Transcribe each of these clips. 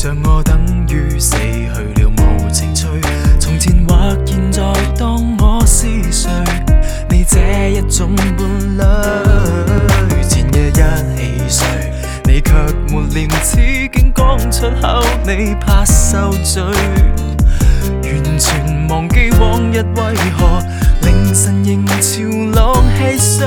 像我等於死去了無情趣。從前或現在當我是誰？你這一種伴侶，前夜一起睡，你卻沒廉恥竟講出口，你怕受罪，完全忘記往日為何凌晨仍潮浪戲水。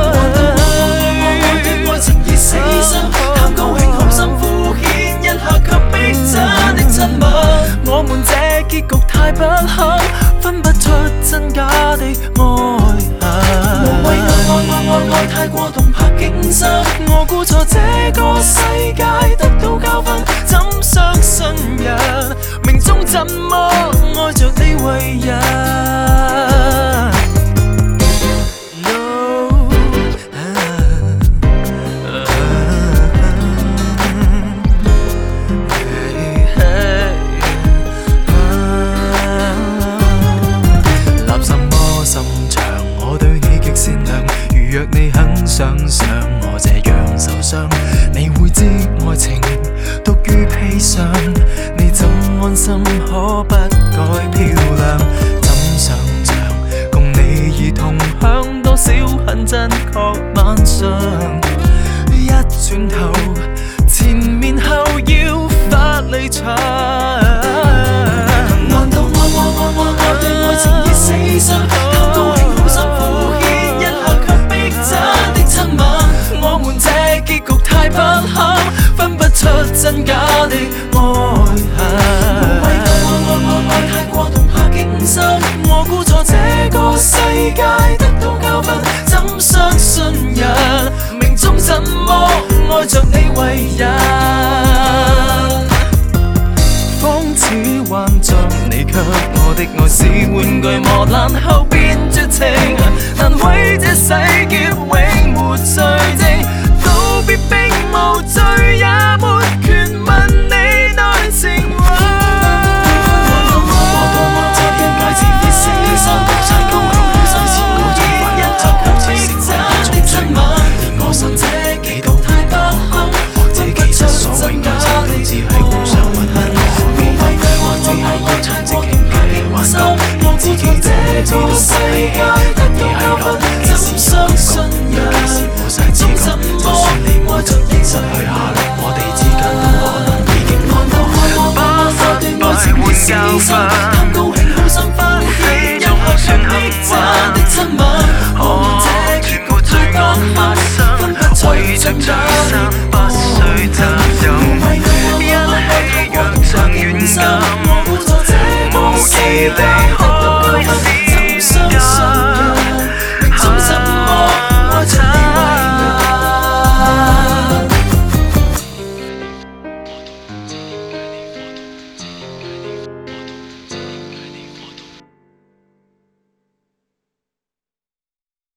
愛情已死心，貪高興好心敷衍一下，卻逼真的親吻。我們這結局太不堪，分不出真假的愛恨。無謂愛太過動魄驚心，我估錯這個世界得到教訓，怎相信人？命中怎麼愛着你為人？若你肯想想我這樣受傷，你會知愛情獨於砒霜，你怎安心可不改漂亮？怎想像共你已同享多少很真確晚上？一轉頭前面後要發離場，難道愛對愛情已死心？貪高興好心敷衍一下，卻逼真的親吻。我們這結局太不堪，分不出真假的愛恨。無謂愛太過動魄驚心，我估錯這個世界得到教訓，怎相信人？命中怎麼愛着你為人？仿似幻象，你卻我的愛是玩具，磨爛後變絕情，難為這世劫永沒罪證，道別並無罪，也沒權問你內情話。我多麼這段戒指別死心，太高興好心先告訴凡人，卻逼真的親吻，連我心這幾度太不堪，或者其實所謂愛情只係互相吻痕。我只係要唱直情嘅玩心，我自己這個世界得到教訓，怎相信人？怎麼愛着你失去下落，我哋之間都可能已經看到把對愛情已死心，貪高興好心敷衍一下，卻逼真的親吻。我們這結局太不堪，分不出真假的愛。